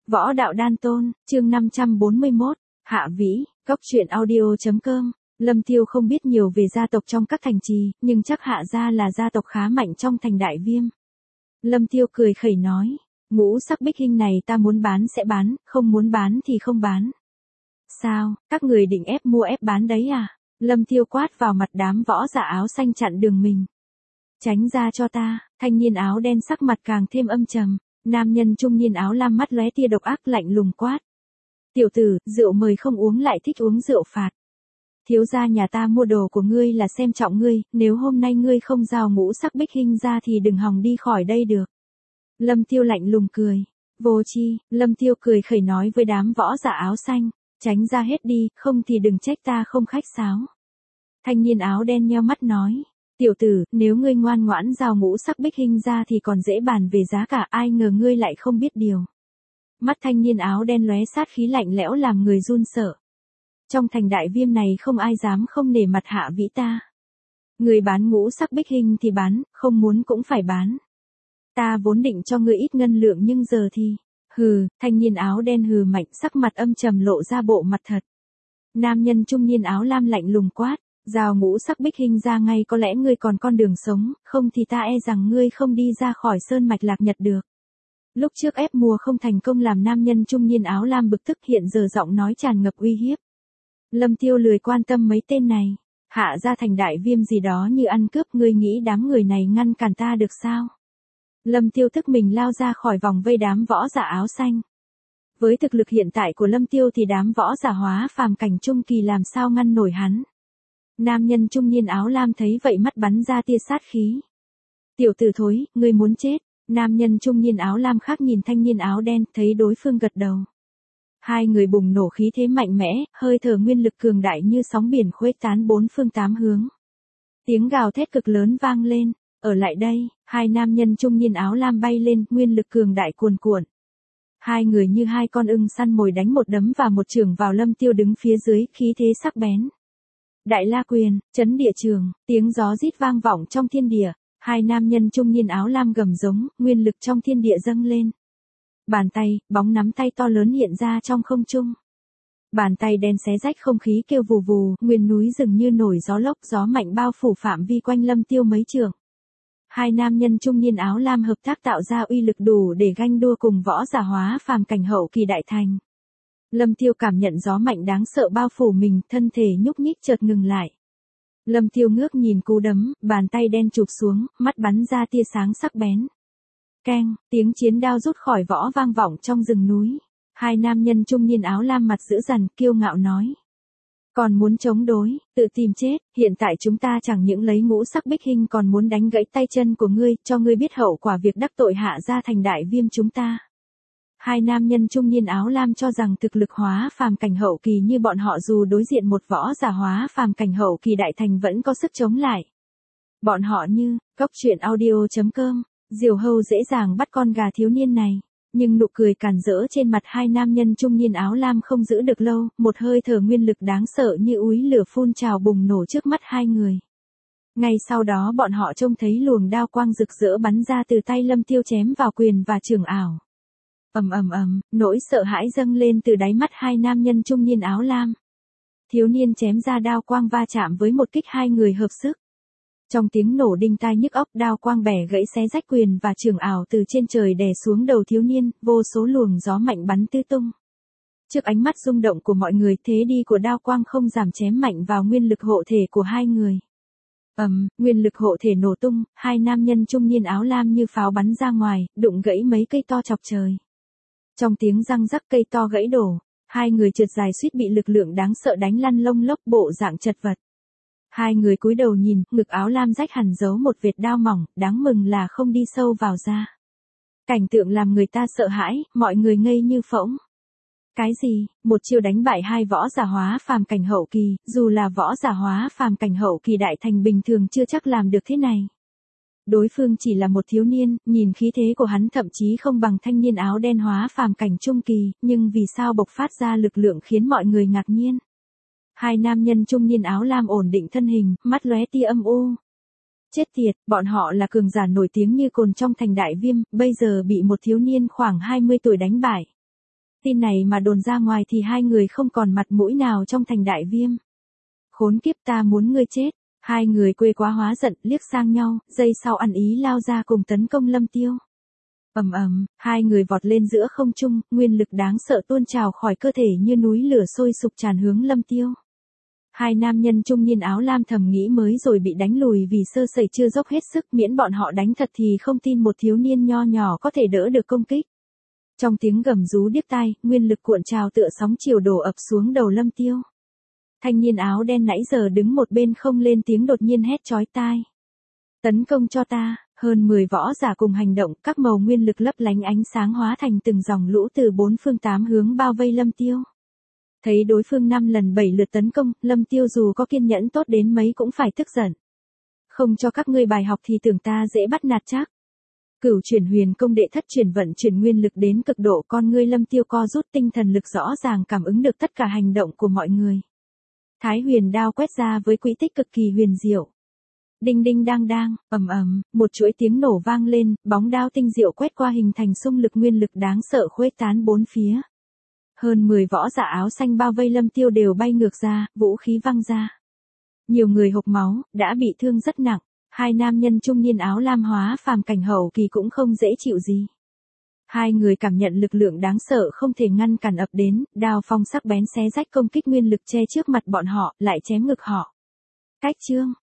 Võ đạo đan tôn, chương 541, Hạ Vĩ, Cốc truyện audio.com. Lâm Tiêu không biết nhiều về gia tộc trong các thành trì, nhưng chắc Hạ gia là gia tộc khá mạnh trong thành Đại Viêm. Lâm Tiêu cười khẩy nói, ngũ sắc bích hinh này ta muốn bán sẽ bán, không muốn bán thì không bán. Sao, các người định ép mua ép bán đấy à? Lâm Tiêu quát vào mặt đám võ giả áo xanh chặn đường mình. Tránh ra cho ta, thanh niên áo đen sắc mặt càng thêm âm trầm. Nam nhân trung niên áo lam mắt lóe tia độc ác lạnh lùng quát. Tiểu tử, rượu mời không uống lại thích uống rượu phạt. Thiếu gia nhà ta mua đồ của ngươi là xem trọng ngươi, nếu hôm nay ngươi không giao ngũ sắc bích hinh ra thì đừng hòng đi khỏi đây được. Lâm Tiêu lạnh lùng cười. Vô chi, Lâm Tiêu cười khẩy nói với đám võ giả áo xanh. Tránh ra hết đi, không thì đừng trách ta không khách sáo. Thanh niên áo đen nheo mắt nói. Tiểu tử, nếu ngươi ngoan ngoãn giao ngũ sắc bích hinh ra thì còn dễ bàn về giá cả, ai ngờ ngươi lại không biết điều. Mắt thanh niên áo đen lóe sát khí lạnh lẽo làm người run sợ. Trong thành Đại Viêm này không ai dám không nể mặt Hạ Vĩ ta. Người bán ngũ sắc bích hinh thì bán, không muốn cũng phải bán. Ta vốn định cho ngươi ít ngân lượng nhưng giờ thì... Hừ, thanh niên áo đen hừ mạnh, sắc mặt âm trầm lộ ra bộ mặt thật. Nam nhân trung niên áo lam lạnh lùng quát. Giao ngũ sắc bích hinh ra ngay, có lẽ ngươi còn con đường sống, không thì ta e rằng ngươi không đi ra khỏi sơn mạch Lạc Nhật được. Lúc trước ép mua không thành công làm nam nhân trung niên áo lam bực tức, hiện giờ giọng nói tràn ngập uy hiếp. Lâm Tiêu lười quan tâm mấy tên này. Hạ ra thành Đại Viêm gì đó như ăn cướp, ngươi nghĩ đám người này ngăn cản ta được sao? Lâm Tiêu thức mình lao ra khỏi vòng vây đám võ giả áo xanh. Với thực lực hiện tại của Lâm Tiêu thì đám võ giả hóa phàm cảnh trung kỳ làm sao ngăn nổi hắn. Nam nhân trung niên áo lam thấy vậy mắt bắn ra tia sát khí. Tiểu tử thối, ngươi muốn chết. Nam nhân trung niên áo lam khác nhìn thanh niên áo đen, thấy đối phương gật đầu. Hai người bùng nổ khí thế mạnh mẽ, hơi thở nguyên lực cường đại như sóng biển khuếch tán bốn phương tám hướng. Tiếng gào thét cực lớn vang lên. Ở lại đây, hai nam nhân trung niên áo lam bay lên, nguyên lực cường đại cuồn cuộn. Hai người như hai con ưng săn mồi đánh một đấm và một chưởng vào Lâm Tiêu đứng phía dưới, khí thế sắc bén. Đại La Quyền, chấn địa trường, tiếng gió rít vang vọng trong thiên địa, hai nam nhân trung niên áo lam gầm giống, nguyên lực trong thiên địa dâng lên. Bàn tay, bóng nắm tay to lớn hiện ra trong không trung. Bàn tay đen xé rách không khí kêu vù vù, nguyên núi rừng như nổi gió lốc, gió mạnh bao phủ phạm vi quanh Lâm Tiêu mấy trượng. Hai nam nhân trung niên áo lam hợp tác tạo ra uy lực đủ để ganh đua cùng võ giả hóa phàm cảnh hậu kỳ đại thành. Lâm Tiêu cảm nhận gió mạnh đáng sợ bao phủ mình, thân thể nhúc nhích chợt ngừng lại. Lâm Tiêu ngước nhìn cú đấm, bàn tay đen chụp xuống, mắt bắn ra tia sáng sắc bén. Keng, tiếng chiến đao rút khỏi võ vang vọng trong rừng núi. Hai nam nhân trung niên áo lam mặt dữ dằn, kiêu ngạo nói. Còn muốn chống đối, tự tìm chết, hiện tại chúng ta chẳng những lấy ngũ sắc bích hinh còn muốn đánh gãy tay chân của ngươi, cho ngươi biết hậu quả việc đắc tội Hạ gia thành Đại Viêm chúng ta. Hai nam nhân trung niên áo lam cho rằng thực lực hóa phàm cảnh hậu kỳ như bọn họ dù đối diện một võ giả hóa phàm cảnh hậu kỳ đại thành vẫn có sức chống lại. Bọn họ như, Cốc truyện audio.com, diều hâu dễ dàng bắt con gà thiếu niên này. Nhưng nụ cười càn rỡ trên mặt hai nam nhân trung niên áo lam không giữ được lâu, một hơi thở nguyên lực đáng sợ như úi lửa phun trào bùng nổ trước mắt hai người. Ngay sau đó bọn họ trông thấy luồng đao quang rực rỡ bắn ra từ tay Lâm Tiêu chém vào quyền và trường ảo. Ầm ầm ầm, nỗi sợ hãi dâng lên từ đáy mắt hai nam nhân trung niên áo lam. Thiếu niên chém ra đao quang va chạm với một kích, hai người hợp sức. Trong tiếng nổ đinh tai nhức óc, đao quang bẻ gãy xé rách quyền và trường ảo từ trên trời đè xuống đầu thiếu niên, vô số luồng gió mạnh bắn tứ tung. Trước ánh mắt rung động của mọi người, thế đi của đao quang không giảm chém mạnh vào nguyên lực hộ thể của hai người. Nguyên lực hộ thể nổ tung, hai nam nhân trung niên áo lam như pháo bắn ra ngoài, đụng gãy mấy cây to chọc trời. Trong tiếng răng rắc cây to gãy đổ, hai người trượt dài suýt bị lực lượng đáng sợ đánh lăn lông lốc, bộ dạng chật vật. Hai người cúi đầu nhìn, ngực áo lam rách hẳn dấu một vệt đao mỏng, đáng mừng là không đi sâu vào da. Cảnh tượng làm người ta sợ hãi, mọi người ngây như phỗng. Cái gì, một chiêu đánh bại hai võ giả hóa phàm cảnh hậu kỳ, dù là võ giả hóa phàm cảnh hậu kỳ đại thành bình thường chưa chắc làm được thế này. Đối phương chỉ là một thiếu niên, nhìn khí thế của hắn thậm chí không bằng thanh niên áo đen hóa phàm cảnh trung kỳ, nhưng vì sao bộc phát ra lực lượng khiến mọi người ngạc nhiên. Hai nam nhân trung niên áo lam ổn định thân hình, mắt lóe tia âm u. Chết tiệt, bọn họ là cường giả nổi tiếng như cồn trong thành Đại Viêm, bây giờ bị một thiếu niên khoảng 20 tuổi đánh bại. Tin này mà đồn ra ngoài thì hai người không còn mặt mũi nào trong thành Đại Viêm. Khốn kiếp, ta muốn ngươi chết. Hai người quê quá hóa giận, liếc sang nhau, giây sau ăn ý lao ra cùng tấn công Lâm Tiêu. Ầm ầm, hai người vọt lên giữa không trung, nguyên lực đáng sợ tuôn trào khỏi cơ thể như núi lửa sôi sục tràn hướng Lâm Tiêu. Hai nam nhân trung niên áo lam thầm nghĩ mới rồi bị đánh lùi vì sơ sẩy chưa dốc hết sức, miễn bọn họ đánh thật thì không tin một thiếu niên nho nhỏ có thể đỡ được công kích. Trong tiếng gầm rú điếc tai, nguyên lực cuộn trào tựa sóng chiều đổ ập xuống đầu Lâm Tiêu. Thanh niên áo đen nãy giờ đứng một bên không lên tiếng đột nhiên hét chói tai. Tấn công cho ta, hơn 10 võ giả cùng hành động, các màu nguyên lực lấp lánh ánh sáng hóa thành từng dòng lũ từ 4 phương 8 hướng bao vây Lâm Tiêu. Thấy đối phương 5 lần 7 lượt tấn công, Lâm Tiêu dù có kiên nhẫn tốt đến mấy cũng phải tức giận. Không cho các ngươi bài học thì tưởng ta dễ bắt nạt chắc. Cửu chuyển huyền công đệ thất chuyển vận chuyển nguyên lực đến cực độ, con ngươi Lâm Tiêu co rút, tinh thần lực rõ ràng cảm ứng được tất cả hành động của mọi người. Thái huyền đao quét ra với quỹ tích cực kỳ huyền diệu. Đinh đinh đang đang, ầm ầm, một chuỗi tiếng nổ vang lên, bóng đao tinh diệu quét qua hình thành xung lực nguyên lực đáng sợ khuếch tán bốn phía. Hơn 10 võ giả áo xanh bao vây Lâm Tiêu đều bay ngược ra, vũ khí văng ra. Nhiều người hộc máu, đã bị thương rất nặng. Hai nam nhân trung niên áo lam hóa phàm cảnh hậu kỳ cũng không dễ chịu gì. Hai người cảm nhận lực lượng đáng sợ không thể ngăn cản ập đến, đao phong sắc bén xé rách công kích nguyên lực che trước mặt bọn họ, lại chém ngực họ. Cách chương